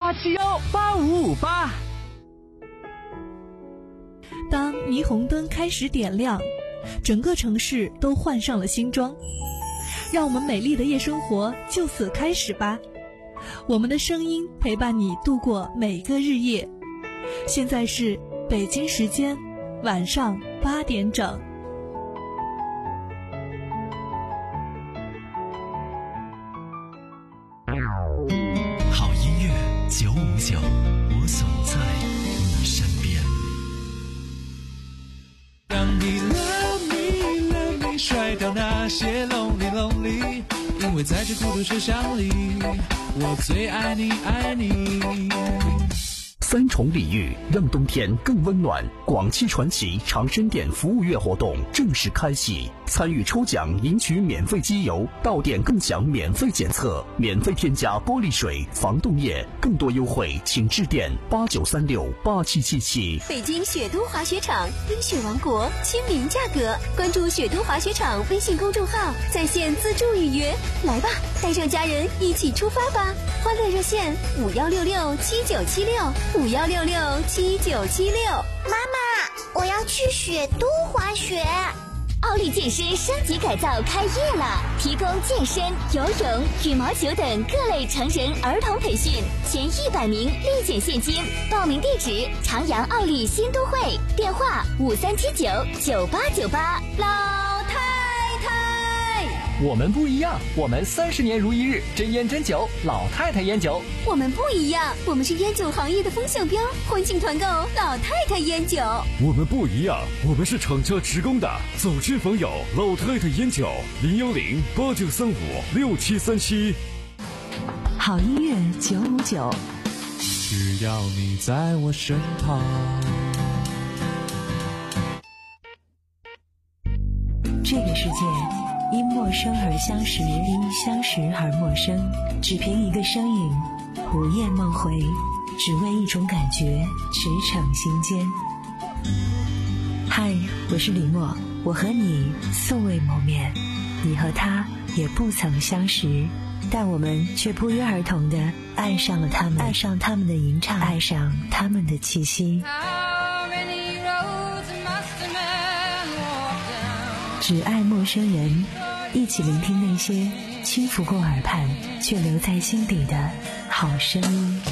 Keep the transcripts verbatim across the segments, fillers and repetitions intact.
八七幺八五五八。 当霓虹灯开始点亮，整个城市都换上了新装，让我们美丽的夜生活就此开始吧。我们的声音陪伴你度过每个日夜。现在是北京时间晚上八点整。 好音乐九五九，我总在你身边。 让你 love me love me， 甩掉那些 lonely lonely， 因为在这孤独车厢里，我最爱你爱你。 三重礼遇让冬天更温暖。广汽传祺长生店服务月活动正式开启，参与抽奖赢取免费机油，到店更享免费检测，免费添加玻璃水、防冻液，更多优惠请致电八九三六八七七七。 北京雪都滑雪场，冰雪王国，亲民价格。关注雪都滑雪场微信公众号，在线自助预约。来吧，带上家人一起出发吧！欢乐热线五幺六六七九七六五幺六六七九七六。 妈妈，我要去雪都滑雪。 奥利健身升级改造开业了，提供健身、游泳、羽毛球等各类成人儿童培训，前一百名立减现金。报名地址：长阳奥利新都会，电话五三七九九八九八。老太太， 我们不一样，我们三十年如一日，真烟真酒，老太太烟酒。 我们不一样，我们是烟酒行业的风向标，欢庆团购老太太烟酒。 我们不一样，我们是厂家职工的，走亲访友，老太太烟酒，零幺零八九三五六七三七。 好音乐九五九， 只要你在我身旁。 这个世界因陌生而相识，因相识而陌生，只凭一个身影，午夜梦回，只为一种感觉，驰骋心间。嗨，我是李默，我和你素未谋面，你和他也不曾相识，但我们却不约而同地爱上了他们，爱上他们的吟唱，爱上他们的气息。只爱陌生人，一起聆听那些轻拂过耳畔却留在心底的好声音。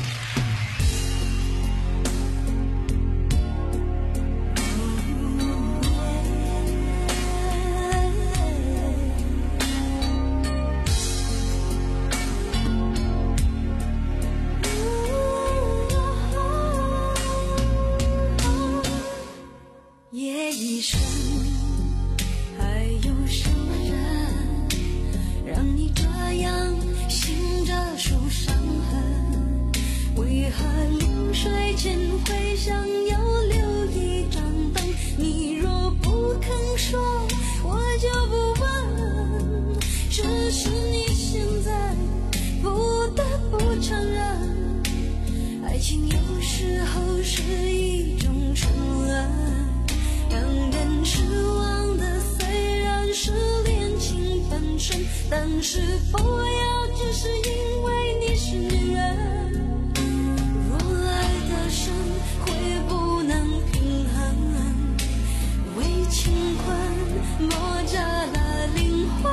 夜已深，还有什么人让你这样醒着数伤痕？为何临睡前会想要留一盏灯？你若不肯说，我就不问，只是你现在不得不承认，爱情有时候是一种沉沦，让人失望的虽然是恋情本身，但是不要只是因为你是女人。若爱的深会不能平衡，为情困磨折了灵魂，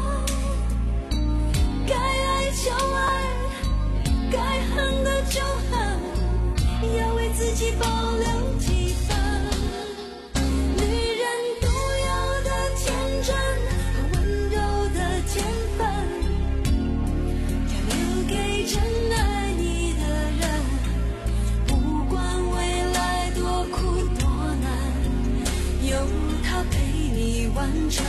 该爱就爱，该恨的就恨，要为自己保留几分。完成，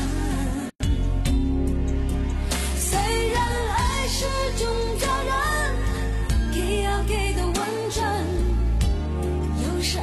虽然爱是种责任，给要给的完整，有时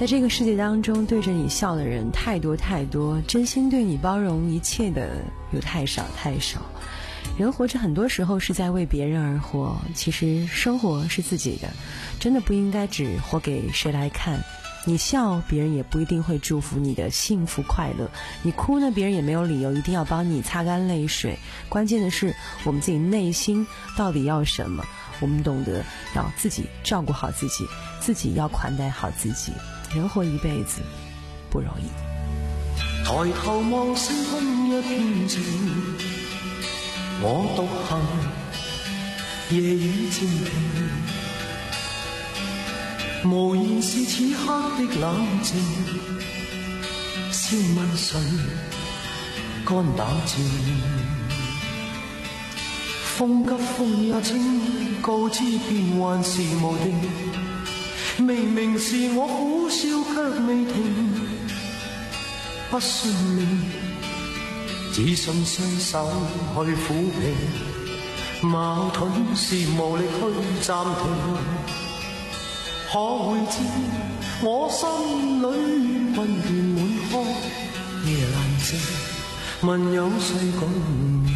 在这个世界当中，对着你笑的人太多太多，真心对你包容一切的又太少太少。人活着很多时候是在为别人而活，其实生活是自己的，真的不应该只活给谁来看。你笑，别人也不一定会祝福你的幸福快乐；你哭呢，别人也没有理由一定要帮你擦干泪水。关键的是，我们自己内心到底要什么？我们懂得要自己照顾好自己，自己要款待好自己。人活一辈子不容易。 抬頭望星空一片靜，我獨行，夜雨漸停，無言是此刻的冷靜。笑問誰肝膽戰？風急風也清，告知變幻是無定。明明是我苦笑卻未停，不信命，只信雙手去撫平。矛盾是無力去暫停，可會知我心裏溫暖滿腔？夜闌靜，問有誰共鳴？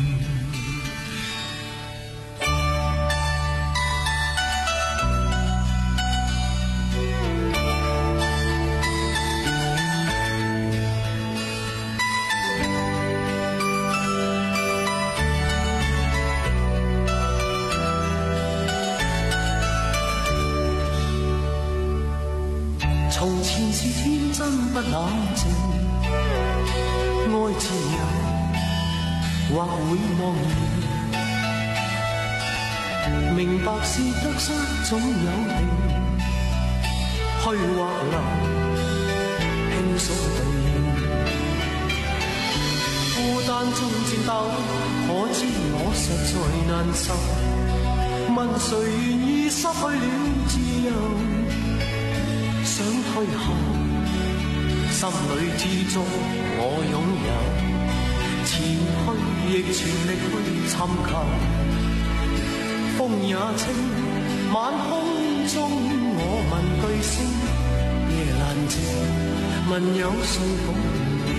從前是天真不冷靜，愛自由或會茫然，明白是得失總有定，虛或流輕鬆地應，孤單中戰鬥，可知我實在難受，問誰願意失去了自由？想退後，心裏之中我擁有，前去亦全力去尋求。風也清，晚空中我問句聲，夜闌靜，問有誰共鳴？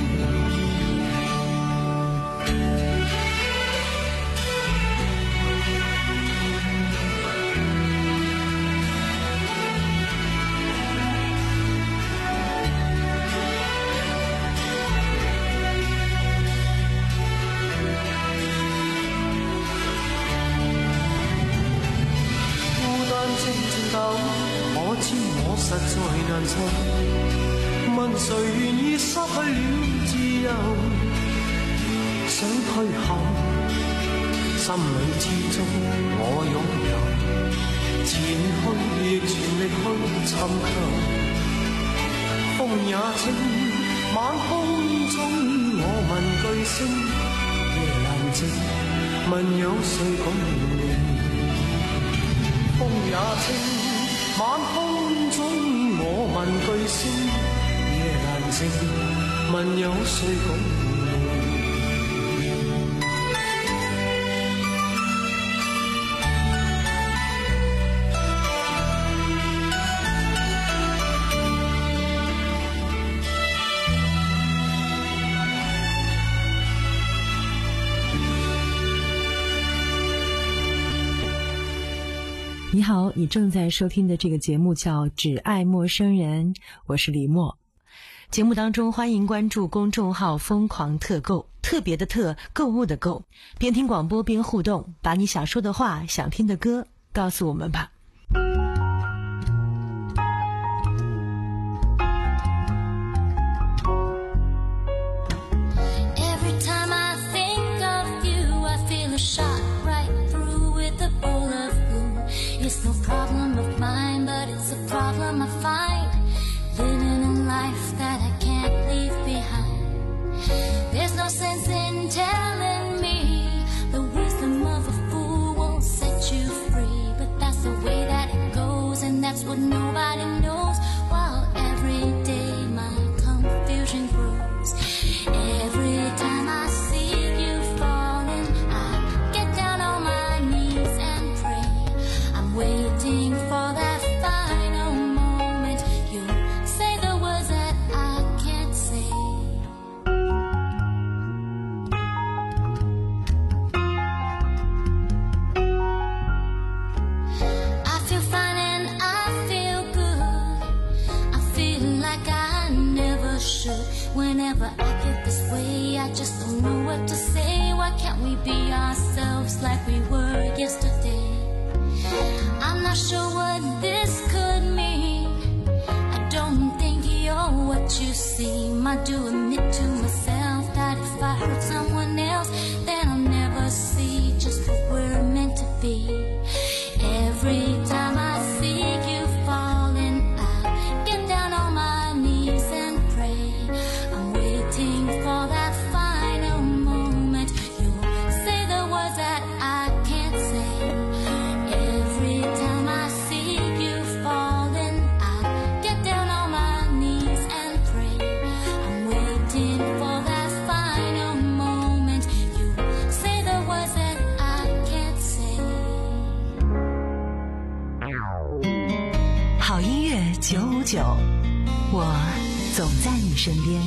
實在難受，問誰願意失去了自由？想退後，心裏之中我擁有，前去亦全力去尋求。風也清，晚空中我問句聲，夜闌靜，問有誰共鳴？風也清，晚空中我問句聲，夜闌靜，問有誰共你好，你正在收听的这个节目叫《只爱陌生人》，我是李默。节目当中欢迎关注公众号疯狂特购，特别的特，购物的购，边听广播边互动，把你想说的话，想听的歌告诉我们吧。 It's no problem of mine, but it's a problem I find living in life that I can't leave behind. There's no sense in telling me the wisdom of a fool won't set you free, but that's the way that it goes, and that's what nobody knows. While every day my confusion grows, every time I see you falling, I get down on my knees and pray. I'm waiting for that final moment. You say the word Whenever I get this way, I just don't know what to say. Why can't we be ourselves like we were yesterday? I'm not sure what this could mean. I don't think you're what you seem. I do admit to myself that if I hurt someone else, then I'll never see just what we're meant to be. Every time I see you falling, I get down on my knees and pray. I'm waiting for that final moment. You'll say the words that I can't say. Every time I see you falling, I get down on my knees and pray. I'm waiting for that final moment. You say the words that I can't say. 好音乐九五九，我总在你身边。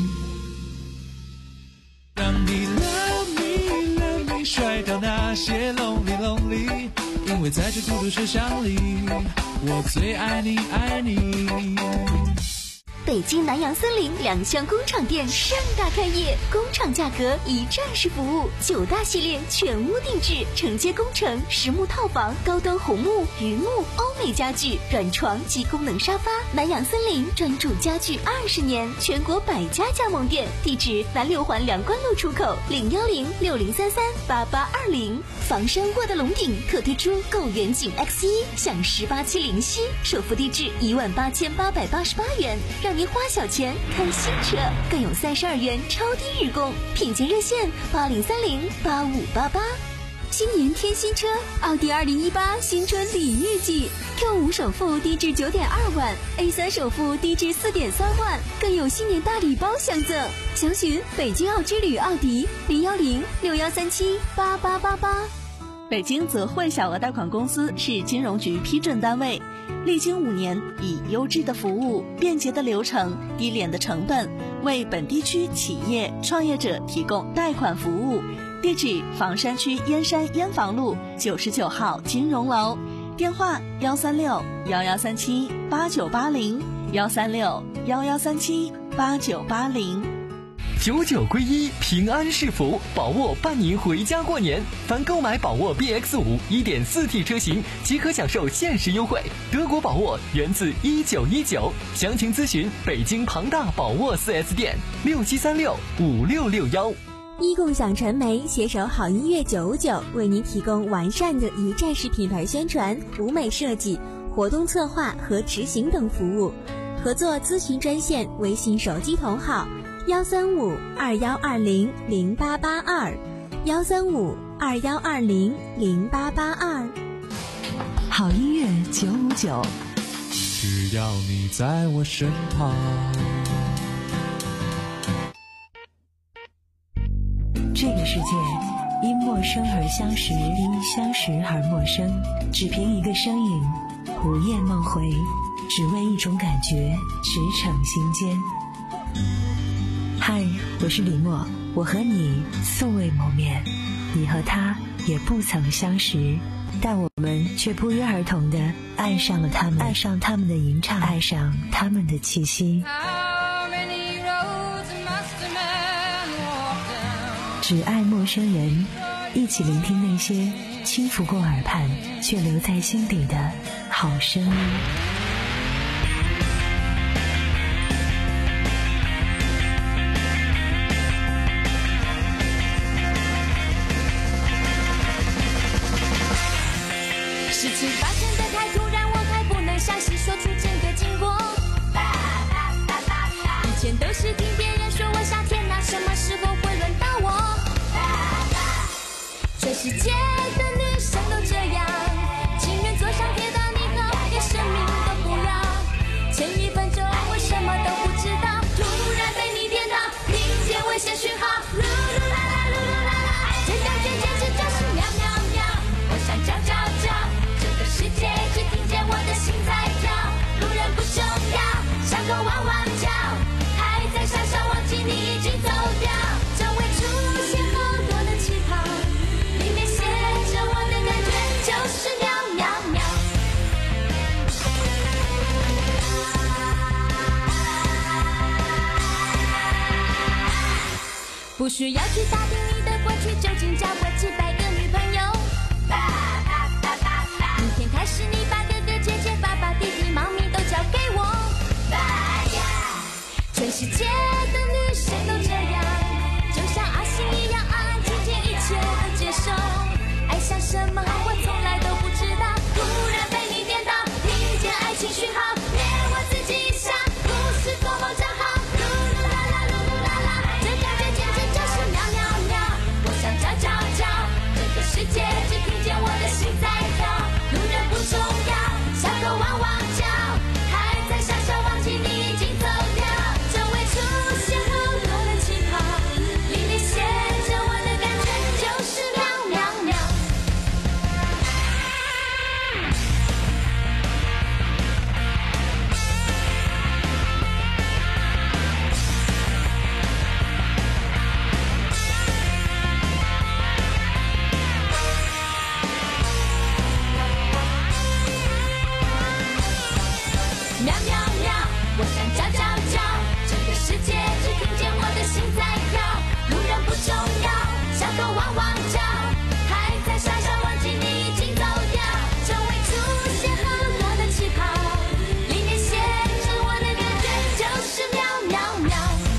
让你 love me love me 甩掉那些 lonely lonely， 因为在这孤独车厢里，我最爱你爱你。 北京南洋森林两厢工厂店盛大开业，工厂价格一站式服务，九大系列全屋定制，承接工程、实木套房、高端红木、榆木、欧美家具、软床及功能沙发。南洋森林专注家具二十年，全国百家加盟店，地址南六环梁关路出口零幺零六零三三八八二零。房山沃德龙顶特推出购远景 X 一，享十八期零息，首付低至一万八千八百八十八元，让您花小钱看新车，更有三十二元超低日供，品鉴热线八零三零八五八八。新年添新车，奥迪二零一八新春礼遇季 ，Q 五首付低至九点二万 ，A 三首付低至四点三万，更有新年大礼包相赠。详询北京奥之旅奥迪零幺零六幺三七八八八八。 北京泽汇小额贷款公司是金融局批准单位，历经五年，以优质的服务、便捷的流程、低廉的成本，为本地区企业创业者提供贷款服务。地址：房山区燕山燕房路九十九号金融楼，电话：幺三六幺幺三七八九八零，幺三六幺幺三七八九八零。 九九归一，平安是福，宝沃伴您回家过年。凡购买宝沃 B X 五 一点四 T 车型，即可享受限时优惠。德国宝沃源自一九一九，详情咨询北京庞大宝沃 四 S 店六七三六五六六幺。 一共享传媒携手好音乐九五九，为您提供完善的一站式品牌宣传、舞美设计、活动策划和执行等服务。合作咨询专线：微信手机同号幺三五二幺二零零八八二，幺三五二幺二零零八八二。 好音乐九五九， 只要你在我身旁。 这个世界因陌生而相识，因相识而陌生，只凭一个声音，午夜梦回，只为一种感觉，驰骋心间。嗨，我是李默，我和你素未谋面，你和他也不曾相识，但我们却不约而同地爱上了他们，爱上他们的吟唱，爱上他们的气息。只爱陌生人，一起聆听那些轻拂过耳畔却留在心底的好声音。 事情发生的太突然，我还不能详细说出整个经过。以前都是听别人说我夏天啊，什么时候会轮到我？全世界的女生都这样，情愿坐上铁达尼号，连生命都不要。前一分钟我什么都不知道，突然被你点到，听见危险讯号，噜噜啦啦噜噜啦啦，这感觉简直就是喵喵喵，我想叫叫叫，这个世界只听见我的心在跳，路人不重要，像个汪汪叫，还在傻笑忘记你已经走掉，周围出现好多的气泡，里面写着我的感觉就是喵喵喵。 不需要去打听你的过去究竟交过几百个女朋友。明天开始你把哥哥姐姐爸爸弟弟妈咪都交给我。全世界的女生都这样，就像阿信一样安安静静一切都接受。爱像什么我从来都不知道，突然被你颠倒，听见爱情讯号，连我自己一想，故事多么正好。噜噜啦啦噜噜啦啦，这感觉简直就是妙妙妙。我想叫叫叫，这个世界只听见我的心在跳。路人不重要，小狗汪汪叫，还在傻笑忘记你已经走掉。周围出现好多的气泡，里面写着我的感觉就是妙妙妙。喵喵喵，我想叫叫叫，这个世界只听见我的心在跳。路人不重要，小狗汪汪叫，还在傻笑忘记你已经走掉。周围出现好多的气泡，里面写着我的感觉就是喵喵喵。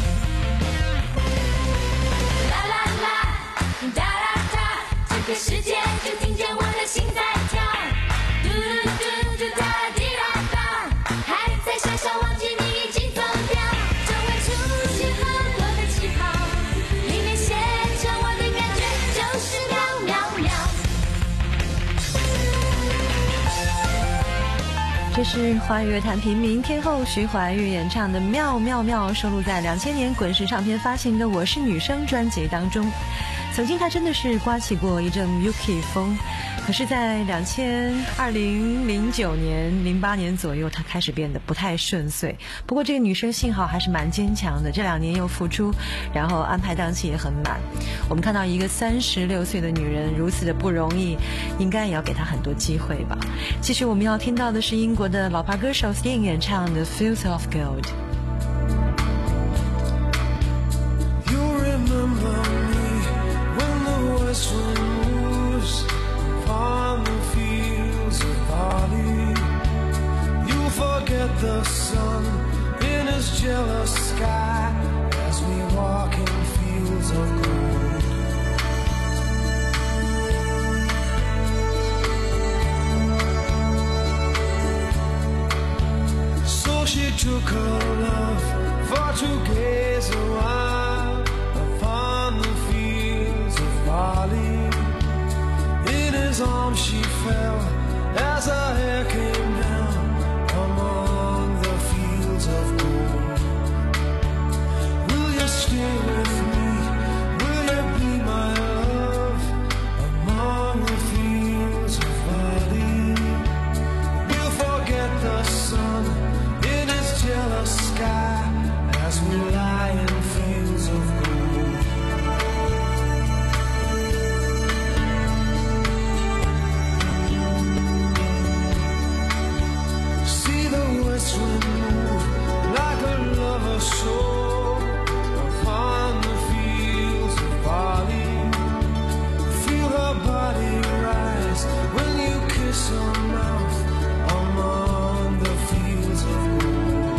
啦啦啦，哒啦哒，这个世界只听见我的心在跳。嘟嘟嘟嘟哒滴啦哒，还在傻笑忘记你已经走掉。周围出现好多的气泡，里面写着我的感觉就是喵喵喵。 这是华语乐坛平民天后徐怀钰演唱的《妙妙妙》，收录在两千年滚石唱片发行的《我是女生》专辑当中。曾经她真的是刮起过一阵 Yuki 风，可是在两千二零零九年零八年左右，她开始变得不太顺遂。不过这个女生幸好还是蛮坚强的，这两年又复出，然后安排档期也很满。我们看到一个三十六岁的女人如此的不容易，应该也要给她很多机会吧。继续我们要听到的是英国的老牌歌手 Sting 演唱的 Fields of Gold。You remember West wind moves upon the fields of barley. You forget the sun in his jealous sky as we walk in fields of gold. So she took her love for to gaze a while upon the fields of barley. In his arms she fell as her hair came down among the fields of gold. Will you stay with me? Will you be my love among the fields of barley? We'll forget the sun in his jealous sky as we lie in fields of gold. See the west wind move like a lover's soul upon the fields of barley. Feel her body rise when you kiss her mouth among the fields of gold.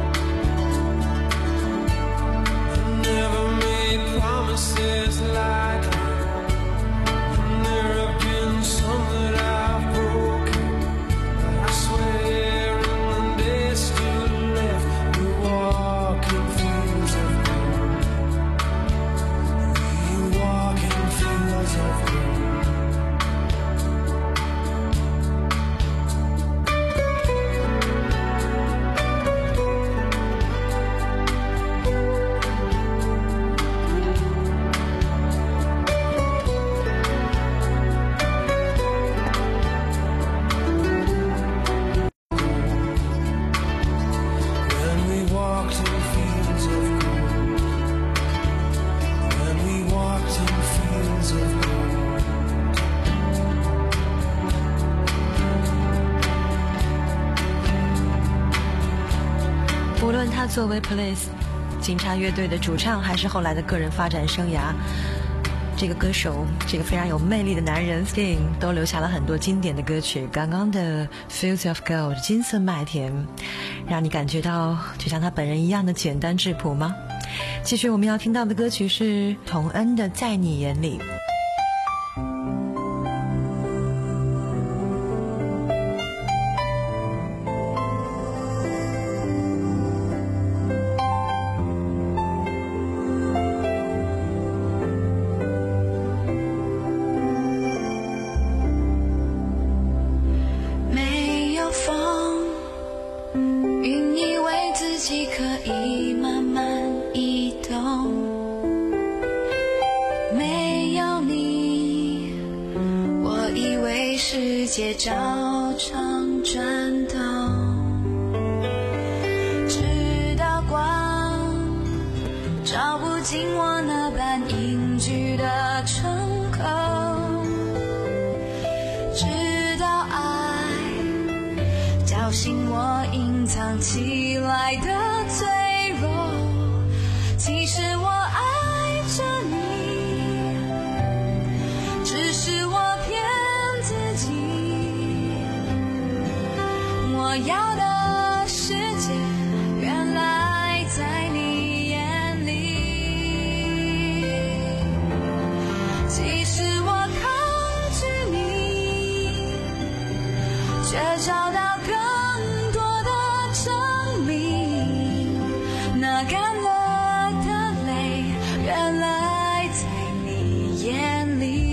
I never made promises like there have been some that I've broken. I swear in the days still left, we walk in fields of gold. We walk in fields of gold. When we walked in fields of gold. When we walked in fields of gold. 无论她作为 Police 金叉乐队的主唱，还是后来的个人发展生涯，这个歌手，这个非常有魅力的男人 Sting 都留下了很多经典的歌曲。刚刚的 Fields of Gold 金色麦田，让你感觉到就像他本人一样的简单质朴吗？继续我们要听到的歌曲是童恩的在你眼里。 街照常转动，直到光照不进我那般隐居的窗口，直到爱叫醒我隐藏起来的脆弱。其实我爱着你，只是我骗自己。我要的世界原来在你眼里，即使我抗拒你，却找到更多的证明，那干了的泪原来在你眼里。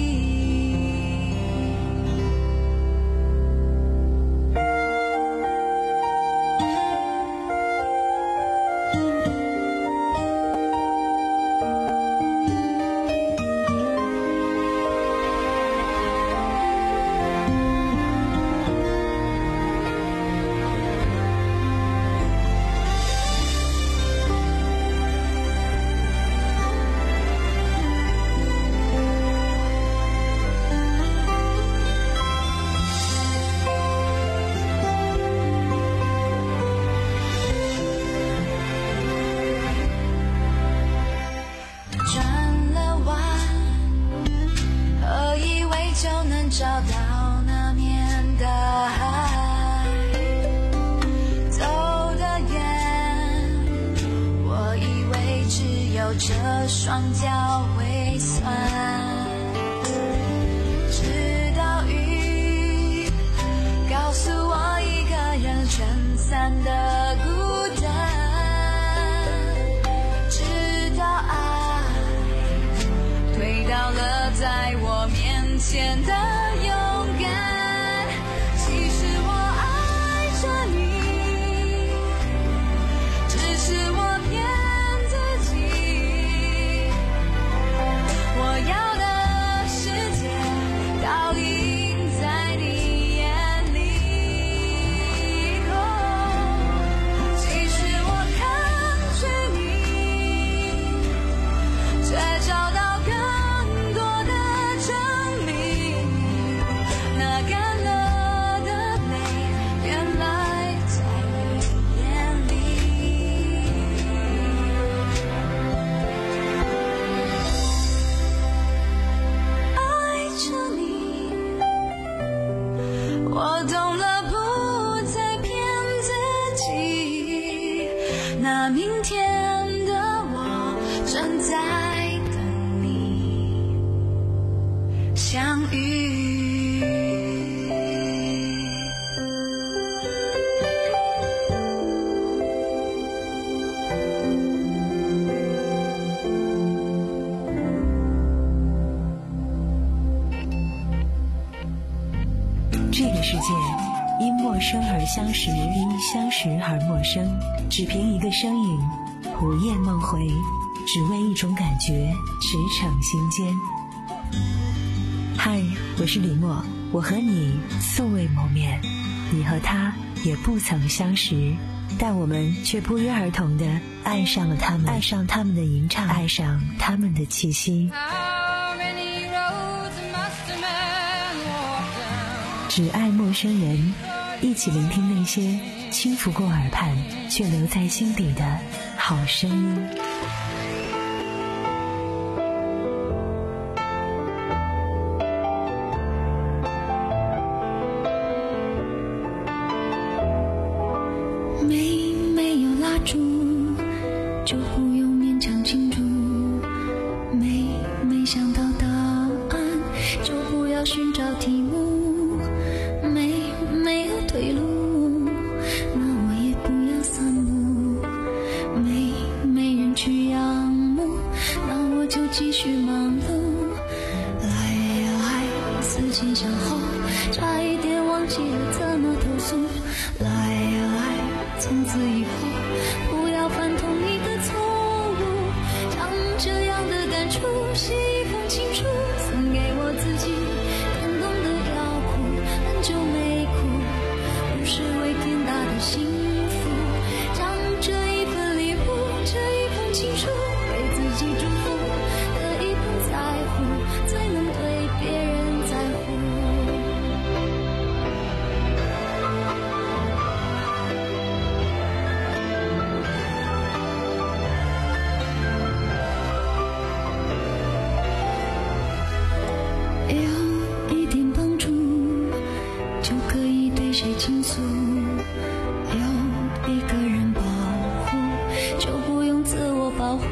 找到那面的海，走得远，我以为只有这双脚会酸，直到雨告诉我一个人撑伞的孤单，直到爱推倒了在我面前的相遇。 这个世界因陌生而相识，因相识而陌生，只凭一个声音，午夜梦回，只为一种感觉驰骋心间。嗨，我是李默，我和你素未谋面，你和他也不曾相识，但我们却不约而同地爱上了他们，爱上他们的吟唱，爱上他们的气息。只爱陌生人，一起聆听那些轻拂过耳畔却留在心底的好好声音。 没没有蜡烛，就不用勉强庆祝。没没想到答案，就不要寻找题目。没没有退路，那我也不要散步。没没人去仰慕，那我就继续忙碌。来呀来，思前想后，差一点忘记了怎么投诉。来呀来，从此以后不要犯同一个错误。将这样的感触写一封情书，送给我自己，感动的要哭，很久没哭，不是为天大的幸福。将这一份礼物，这一封情书，给自己祝福，可以不在乎，才能对别人在乎。有一点帮助，就可以对谁倾诉。有一个人保护，就不用自我保护。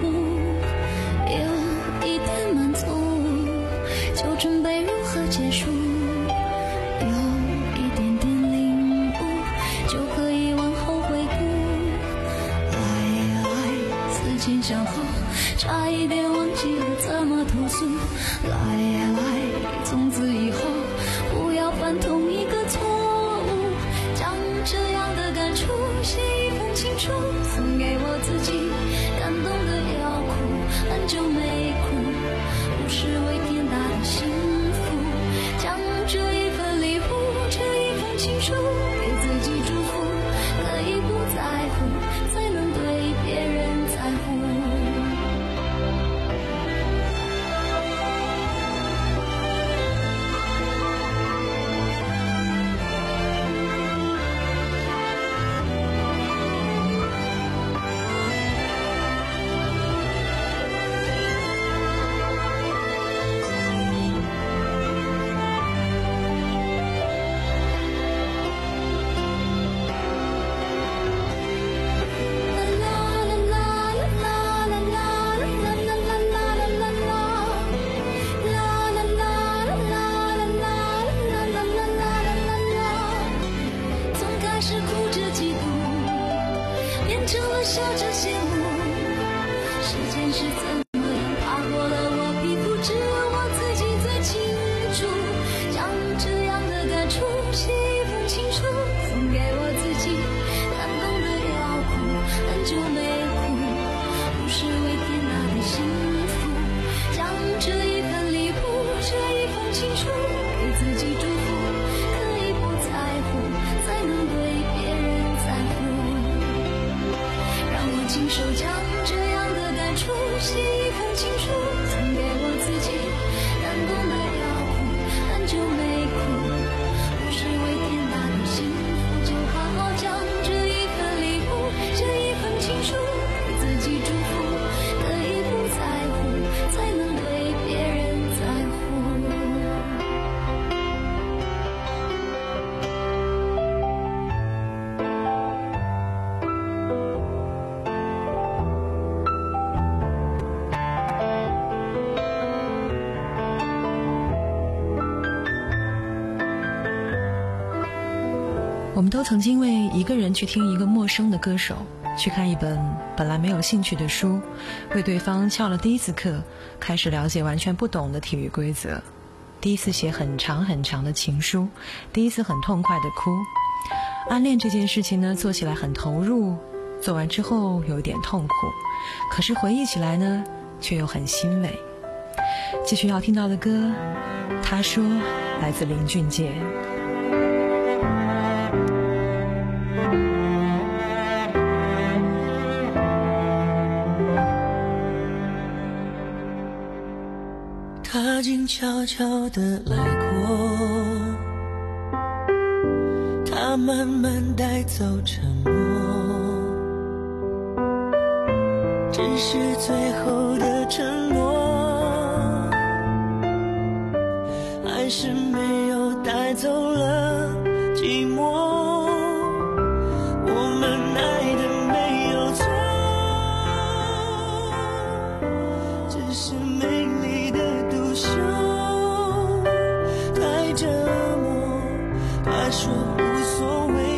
有一点满足，就准备如何结束。有一点点领悟，就可以往后回顾。来呀来，思前想后，差一点忘记了怎么投诉。来呀来，从此以后不要犯同一个错误。将这样的感触写一封情书，送给我自己，感动的要哭，很久没哭，不是为天大的幸福。将这一份礼物，这一封情书，给自己祝福，可以不在乎，才能对别人在乎。笑着羡慕，时间是怎么样爬过了我皮肤，只有我自己最清楚。将这样的感触写一封情书，送给我自己，感动的要哭，很久没哭，不是为天大的幸福。将这一份礼物，这一封情书，给自己祝福，可以不在乎，才能对别人在乎。让我亲手将这样的感触写一封情书，送给我自己，感动的要哭，很久没哭，不是为天大的幸福，就好好将这一份礼物，这一份情书，给自己祝福，可以不在乎，才能对别人在乎。 我们都曾经为一个人去听一个陌生的歌手，去看一本本来没有兴趣的书，为对方翘了第一次课，开始了解完全不懂的体育规则，第一次写很长很长的情书，第一次很痛快的哭。暗恋这件事情呢，做起来很投入，做完之后有一点痛苦，可是回忆起来呢，却又很欣慰。继续要听到的歌，他说，来自林俊杰。 他静悄悄地来过，他慢慢带走沉默， 只是最后的承诺，还是没有带走了寂寞。我们爱的没有错，只是美丽的独秀太折磨。他说无所谓，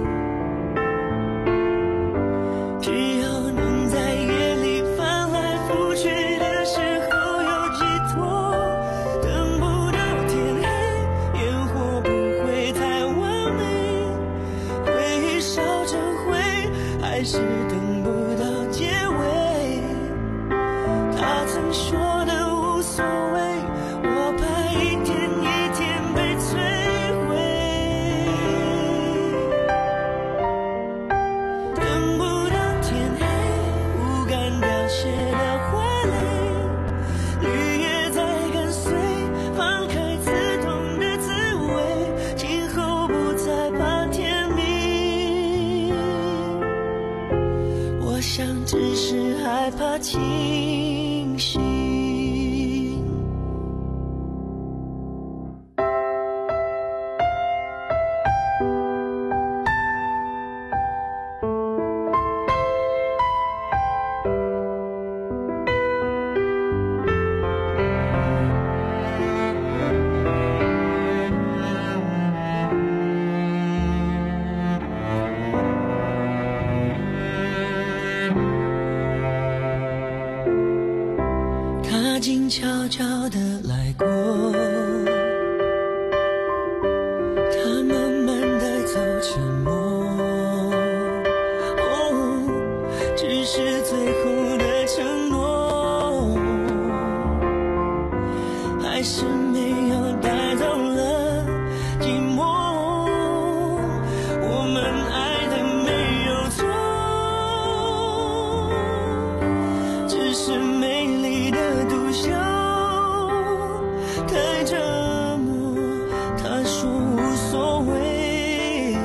只要能在夜里翻来覆去的时候有寄托。等不到天黑，烟火不会太完美，回忆烧成灰，还是等不到结尾。他曾说的无所谓，我怕一天一天被摧毁。等不到天黑，不敢凋谢的花蕾，绿叶在跟随，放开刺痛的滋味，今后不再怕天明。我想只是害怕清醒。他静悄悄地来过，他慢慢地走沉默，哦，只是最后的承诺，还是没有带走了寂寞。我们爱的没有错，只是美丽的独秀太折磨。他说无所谓，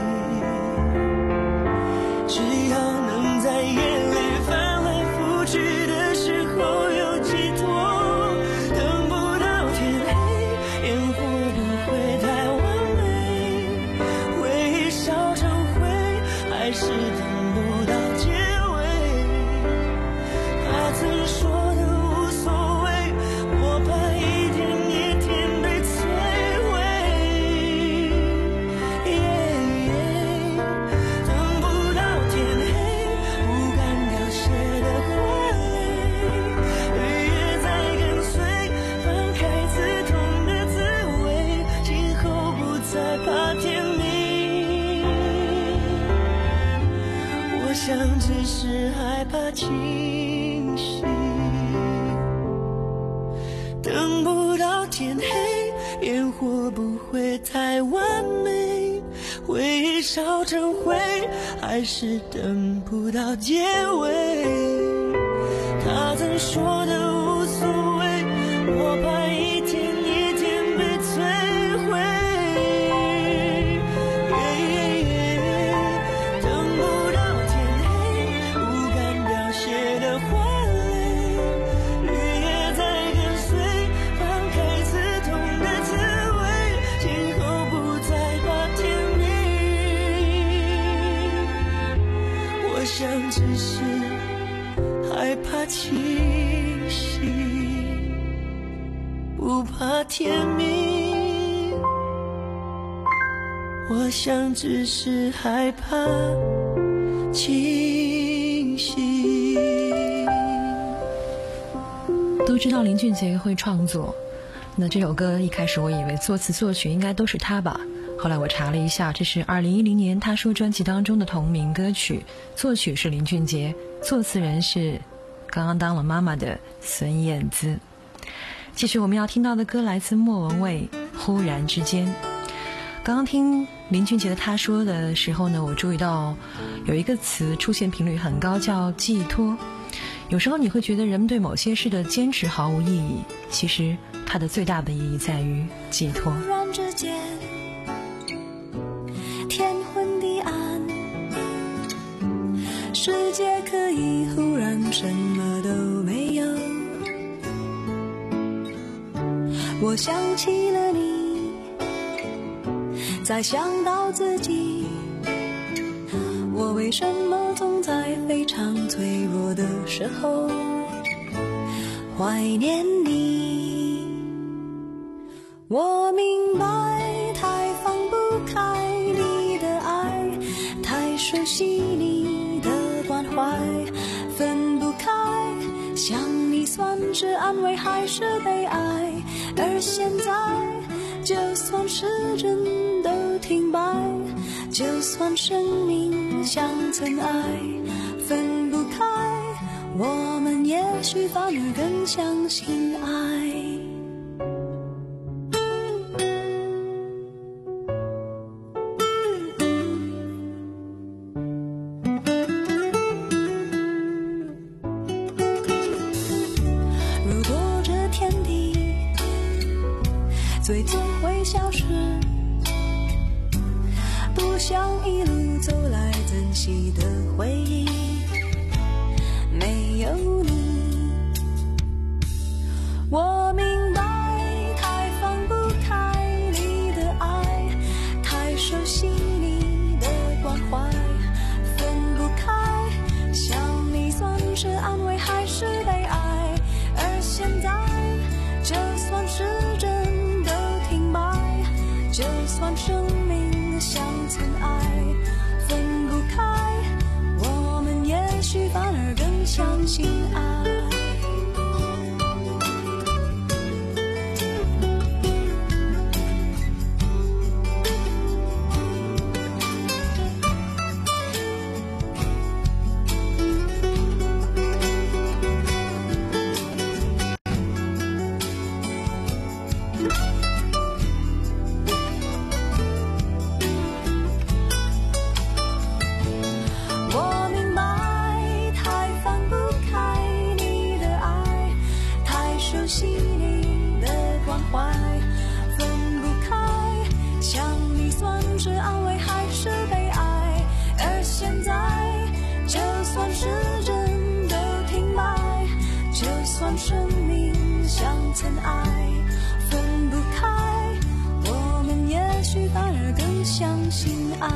只要能在夜里翻来覆去的时候有寄托。等不到天黑，烟火不会太完美，回忆烧成灰，还是等不到结尾。他曾说的无所谓，我怕一天一天被摧毁。等不到天黑，不敢凋谢的花蕾，绿叶在跟随，放开刺痛的滋味，今后不再怕天明。我想只是害怕清醒。等不到天黑，烟火不会太完美，回忆烧成灰，还是等不到结尾。他曾说的无所谓，我怕一天一天被摧毁。等不到天黑，不敢凋谢的花蕾，绿叶在跟随，放开刺痛的滋味，今后不再怕天明。我想只是害怕清醒，不怕天明。我想只是害怕清醒。 都知道林俊杰会创作，那这首歌一开始我以为作词作曲应该都是他吧，后来我查了一下，这是二零一零年他说专辑当中的同名歌曲，作曲是林俊杰，作词人是刚刚当了妈妈的孙燕姿。继续我们要听到的歌来自莫文蔚，忽然之间。刚刚听林俊杰的他说的时候呢，我注意到有一个词出现频率很高，叫寄托。有时候你会觉得人们对某些事的坚持毫无意义，其实它的最大的意义在于寄托。 忽然之间，天昏地暗，世界可以忽然能什么都没有。我想起了你，再想到自己，我为什么总在非常脆弱的时候怀念你？我明白，太放不开你的爱，太熟悉你的关怀，分不开，想你算是安慰还是悲哀？而现在，就算时针都停摆，就算生命像尘埃，分不开，我们也许反而更相信爱。如果这天地最终会消失，不想一路走来珍惜的回忆没有你。我明白，太放不开你的爱，太熟悉你的关怀，分不开，想你算是安慰还是悲哀？而现在，就算时针都停摆，就算生命像尘埃，分不开，我们也许反而更相信爱。生命像尘埃，分不开，我们也许反而更相信爱。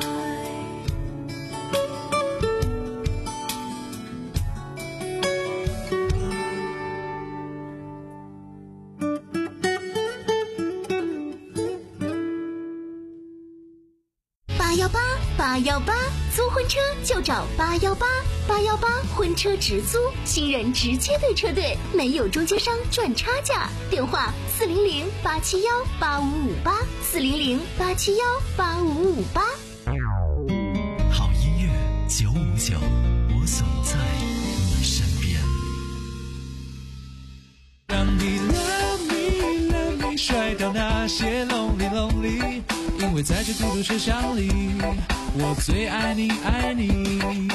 八幺八八幺八，租婚车就找八幺八。八幺八婚车直租，新人直接对车队，没有中间商赚差价。电话四零零八七幺八五五八，四零零八七幺八五五八。 好音乐九五九，我总在你身边。 让你 love me love me， 甩掉那些 lonely lonely， 因为在这孤独车厢里，我最爱你爱你。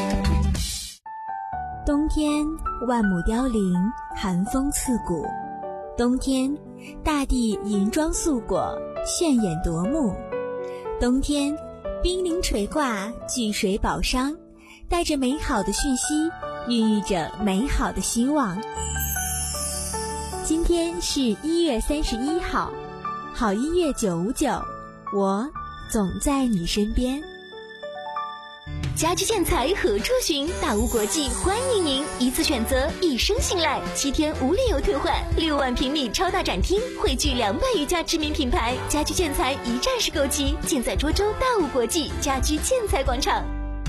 冬天万亩凋零，寒风刺骨。冬天大地银装素裹，炫眼夺目。冬天冰凌垂挂，巨水宝商，带着美好的讯息，孕育着美好的希望。今天是一月三十一号，好音乐九五九，我总在你身边。 家居建材何处寻？大屋国际欢迎您，一次选择，一生信赖，七天无理由退换，六万平米超大展厅，汇聚两百余家知名品牌，家居建材一站式购齐，尽在涿州大屋国际家居建材广场。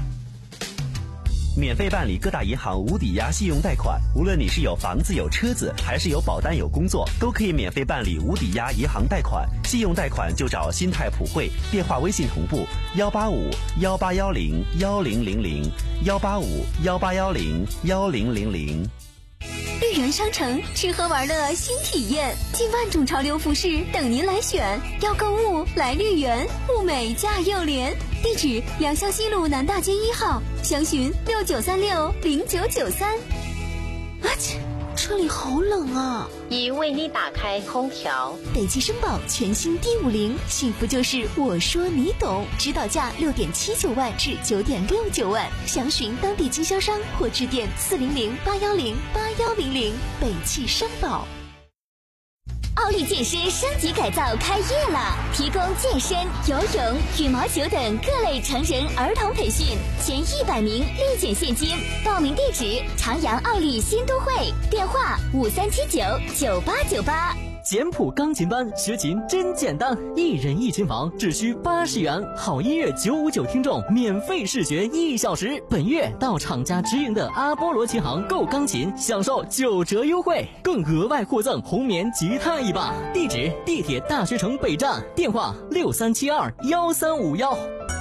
免费办理各大银行无抵押信用贷款，无论你是有房子有车子，还是有保单有工作，都可以免费办理无抵押银行贷款。信用贷款就找新泰普惠，电话微信同步幺八五幺八幺零幺零零零幺八五幺八幺零幺零零零。 绿园商城吃喝玩乐新体验，近万种潮流服饰等您来选。要购物来绿园，物美价又廉。地址：良乡西路南大街一号，详询六九三六零九九三。啊切， 车里好冷啊！ 已为你打开空调。 北汽绅宝全新 D 五零，幸福就是我说你懂，指导价六点七九万至九点六九万，详询当地经销商或致电四零零八幺零八幺零零。北汽绅宝。 奥利健身升级改造开业了，提供健身、游泳、羽毛球等各类成人儿童培训，前一百名立减现金。报名地址：长阳奥利新都会，电话五三七九九八九八。 简谱钢琴班学琴真简单，一人一琴房只需八十元，好音乐九五九听众免费试学一小时。本月到厂家直营的阿波罗琴行购钢琴，享受九折优惠，更额外获赠红棉吉他一把。地址：地铁大学城北站，电话六三七二幺三五幺。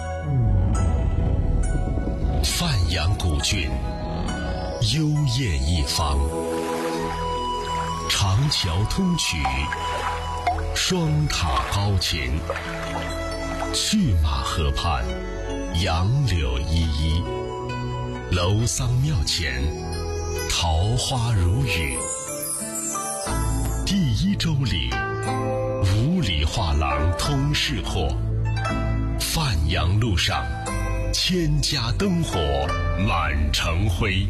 范阳古郡，幽艳一方。长桥通衢，双塔高琴，去马河畔，杨柳依依，楼桑庙前，桃花如雨。第一周里，五里画廊通市货，范阳路上，千家灯火满城辉。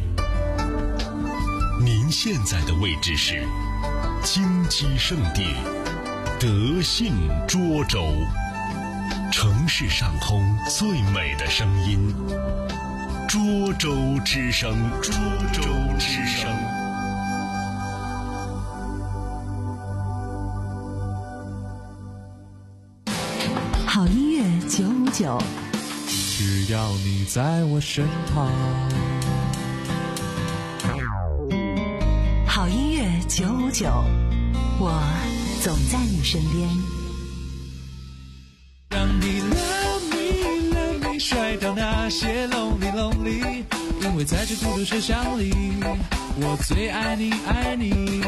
您现在的位置是金鸡圣地德信涿州，城市上空最美的声音，涿州之声，涿州之声。 好音乐九五九， 只要你在我身旁。 好音乐九五九，我总在你身边。 让你 love me love me 甩掉那些 lonely lonely， 因为在这孤独车厢里，我最爱你爱你。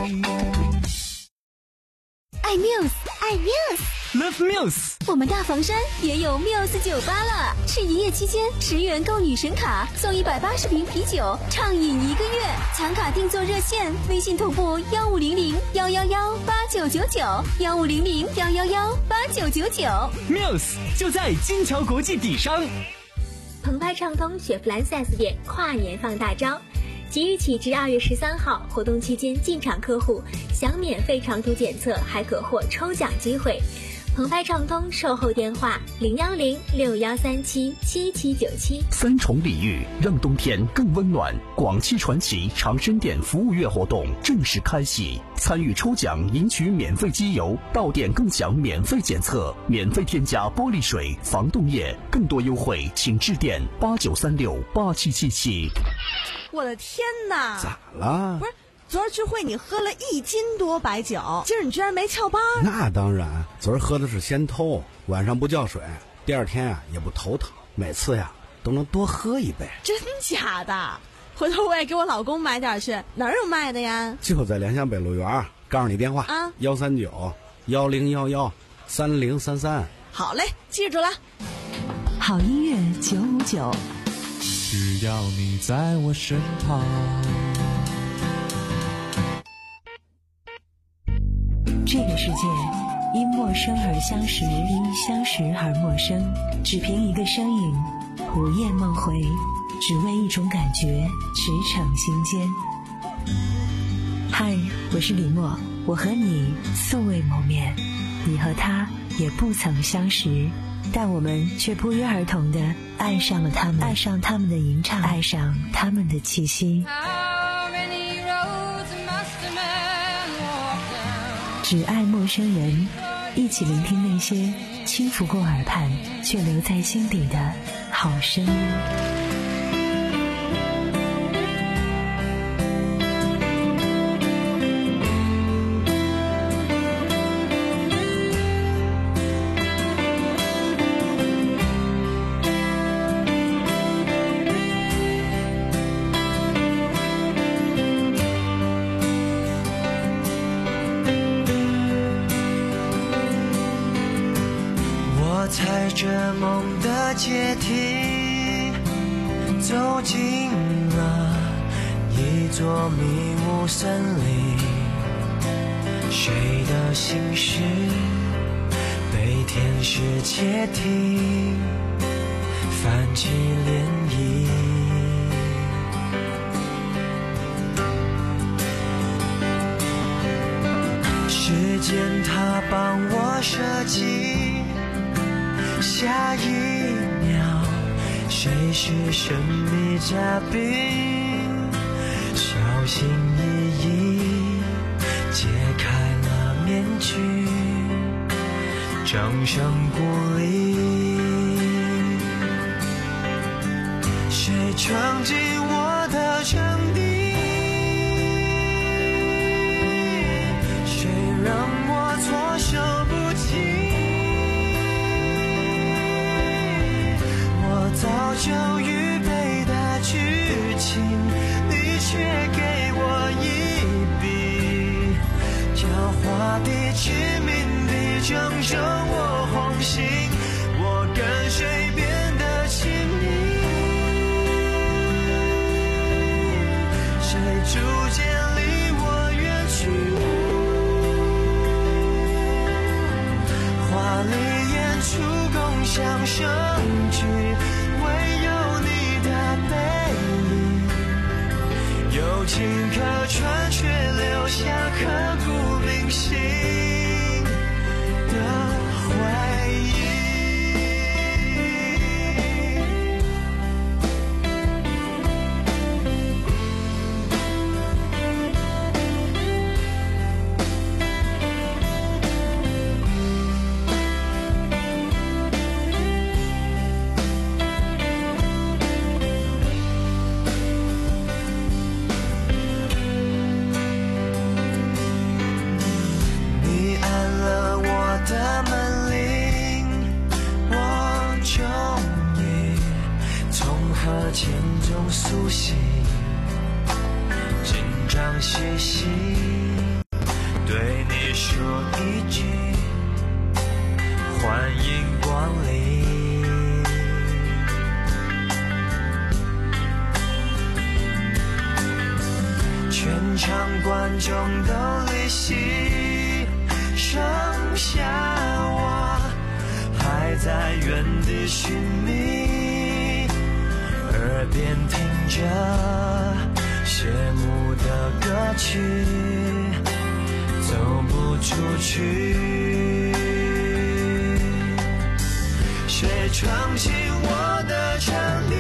爱 Muse， 爱 Muse。Love Muse， 我们大房山也有 Muse 酒吧了，是营业期间十元购女神卡送一百八十瓶啤酒，畅饮一个月。抢卡定做热线，微信同步幺五零零幺幺幺八九九九幺五零零幺幺幺八九九九。 Muse 就在金桥国际底商。 澎湃畅通雪佛兰 四 S 店跨年放大招。即日起至二月十三号，活动期间进场客户享免费长途检测，还可获抽奖机会。澎湃畅通售后电话零幺零六幺三七七七九七。 三重礼遇让冬天更温暖。广汽传祺长生店服务月活动正式开启，参与抽奖赢取免费机油，到店更享免费检测，免费添加玻璃水、防冻液，更多优惠请致电八九三六八七七七。 我的天哪！ 咋了？ 不是。昨儿聚会你喝了一斤多白酒，今儿你居然没翘班？ 那当然，昨儿喝的是仙偷，晚上不叫水，第二天啊也不头疼，每次呀都能多喝一杯。 真假的？回头我也给我老公买点去，哪儿有卖的呀？ 就在联想北路园，告诉你电话啊，幺三九幺零幺幺三零三三。 好嘞，记住了。 好音乐九五九， 只要你在我身旁。 这个世界因陌生而相识，因相识而陌生，只凭一个身影，午夜梦回，只为一种感觉，驰骋心间。嗨，我是李默，我和你素未谋面，你和他也不曾相识，但我们却不约而同地爱上了他们，爱上他们的吟唱，爱上他们的气息。只爱陌生人，一起聆听那些轻拂过耳畔却留在心底的好声音。 踩着梦的阶梯，走进了一座迷雾森林，谁的心事被天使窃听，泛起涟漪。时间它帮我设计，下一秒谁是神秘嘉宾，小心翼翼解开了面具，掌声鼓励。谁闯进我的场地，谁让我措手不及，我早就预备的剧情，你却给我一笔，狡猾地致命地正中我红心，我跟谁变得亲密，谁逐渐离我远去，华丽演出共享盛举，唯有你的背影，友情可传却留下刻骨铭心的回忆。前中苏醒，紧张兮兮对你说一句欢迎光临，全场观众都离席，剩下我还在原地寻觅，耳边听着谢幕的歌曲，走不出去，谁闯进我的场地，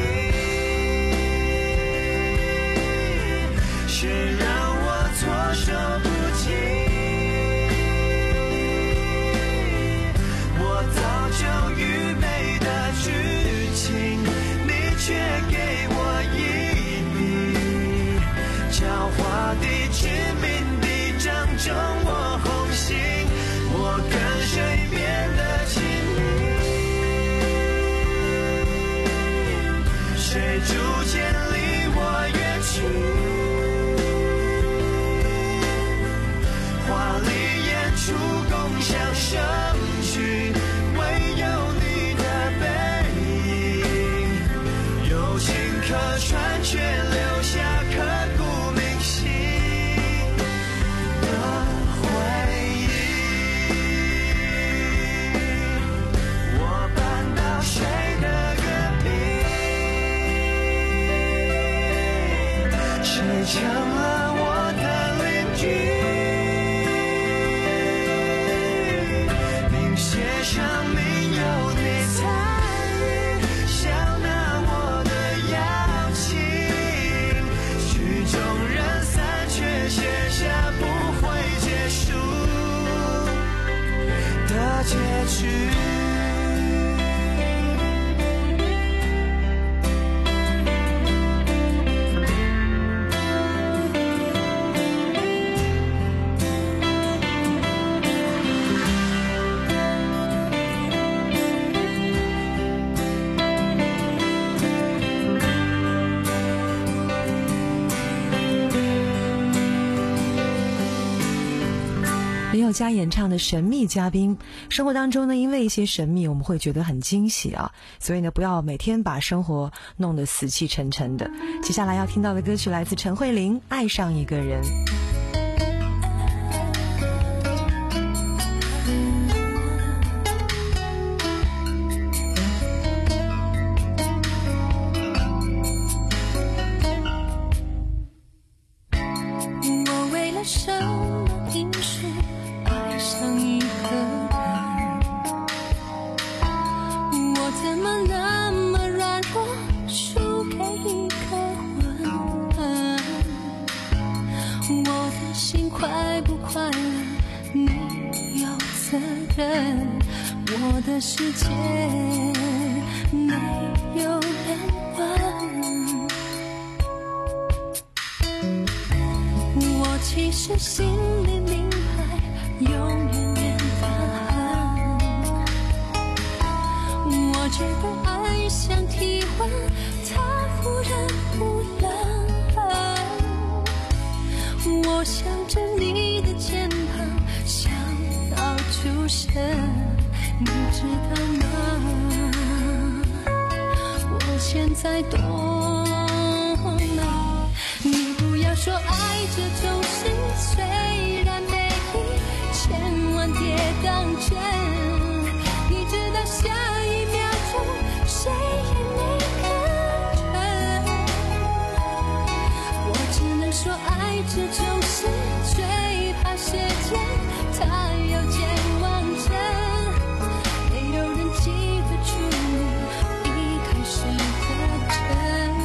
谁让我措手不及，我早就预备的剧情，却给我一笔，狡猾地致命地正中我红心，我跟谁变得亲密，谁逐渐离我远去，华丽演出共享盛举，唯有你的背影，友情可传却留下刻骨铭心的回忆。我搬到谁的隔壁，谁成了我的邻居，名写上名有你参与，想拿我的邀请，曲终人散却写下不会结束的结局。 宥嘉演唱的神秘嘉宾。生活当中呢，因为一些神秘我们会觉得很惊喜啊，所以呢不要每天把生活弄得死气沉沉的。接下来要听到的歌曲来自陈慧琳，爱上一个人。 什么因素爱上一个人？我怎么那么软弱，输给一个吻？我的心快不快乐，你有责任。我的世界没有人问。其实心里明白，永远变得很。我觉得爱像体温，它忽然不冷。我想着你的肩膀，想到出神，你知道吗？我现在多难。你不要说爱这种事虽然美丽，千万别当真。你知道下一秒钟谁也没跟着。我只能说爱这种事最怕时间，它有健忘症，没有人记得住你一开始的真。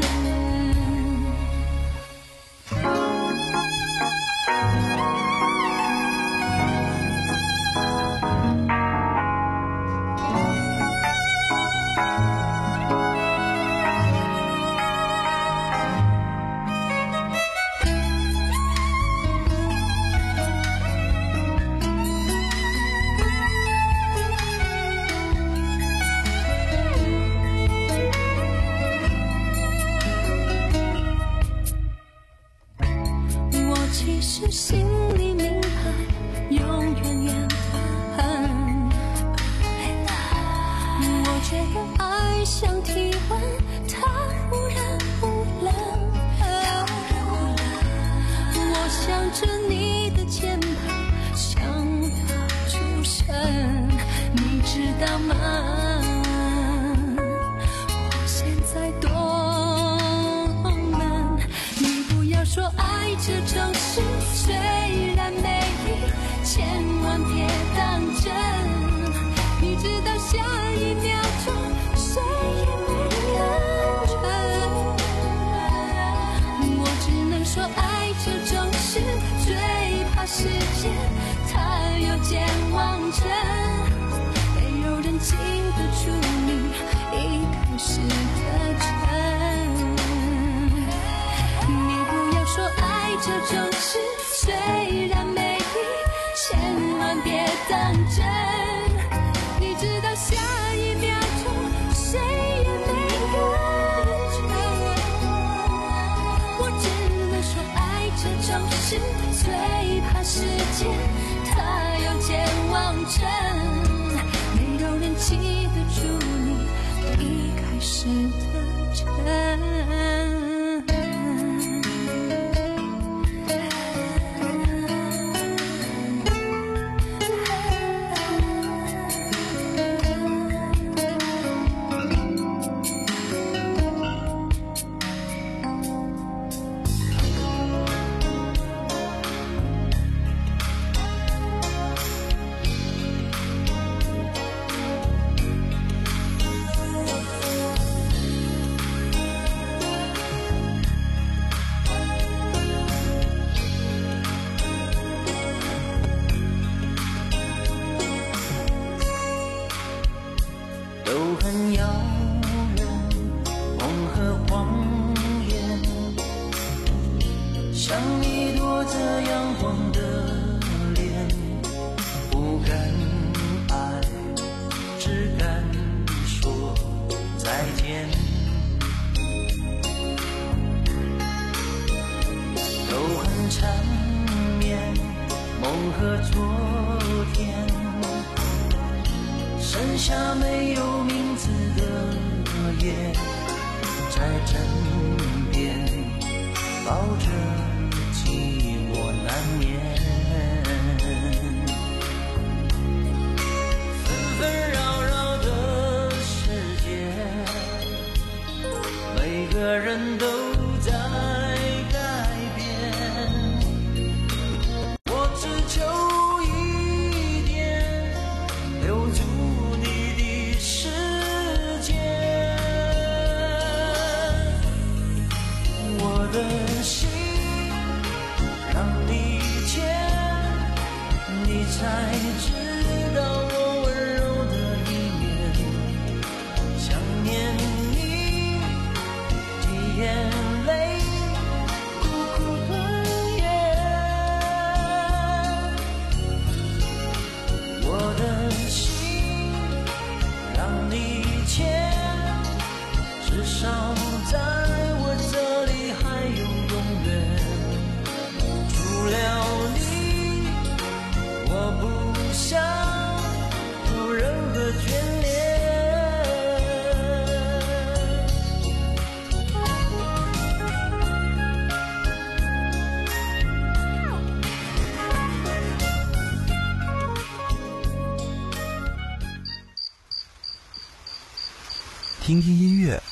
其实心里明白，永远远得很。我觉得爱像体温，它忽然不冷。我想着你的肩膀，想到出神，你知道吗？我现在多难，你不要说爱这种事虽然美丽，千万别当真。你知道下一秒钟谁也没跟着。我只能说爱这种事最怕时间，它有健忘症，没有人记得住你一开始的真。你不要说爱这种事虽然美丽，千万别当真。你知道下一秒钟谁也没跟着。我只能说爱这种事最怕时间，它有健忘症，没有人记得住你一开始的真。 梦和昨天，剩下没有名字的夜，在枕边抱着寂寞难眠。纷纷扰扰的世界，每个人都在改变，我只求一点，留住你的时间。我的心让你牵，你才知道我温柔的一面。想念你的眼泪苦苦吞咽，我的心让你牵，至少在我这里还有永远。除了你，我不想有任何眷恋。 听听音乐，